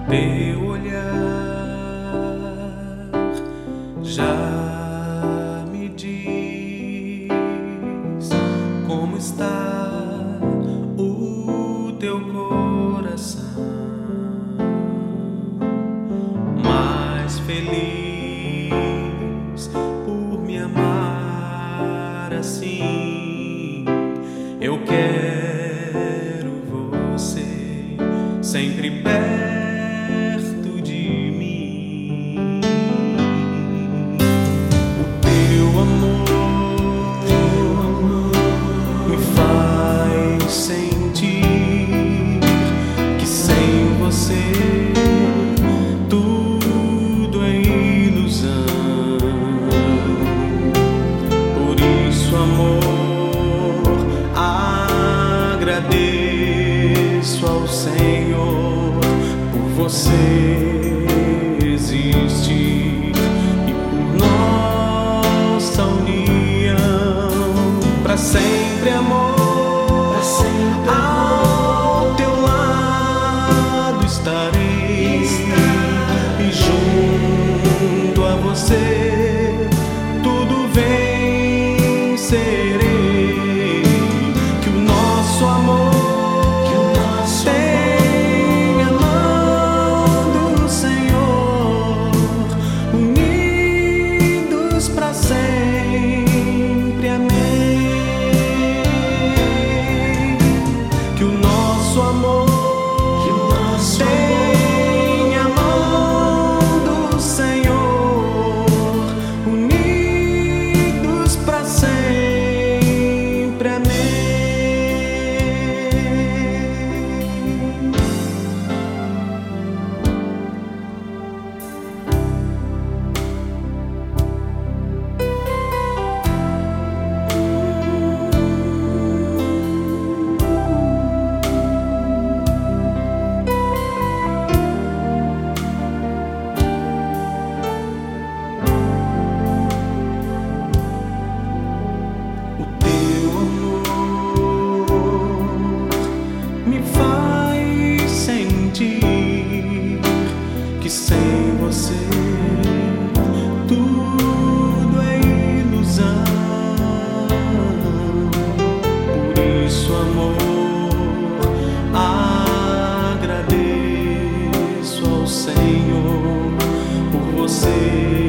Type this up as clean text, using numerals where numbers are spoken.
Teu olhar já me diz como está o teu coração, mais feliz por me amar assim. Eu quero você sempre perto de mim. O teu amor me faz sentir que sem você tudo é ilusão. Por isso, amor, agradeço ao Senhor por você existir e por nossa união. Pra sempre, amor, pra sempre, ao teu lado estarei e junto a você tudo vencerei. Que o nosso amor que sem você tudo é ilusão. Por isso, amor, agradeço ao Senhor por você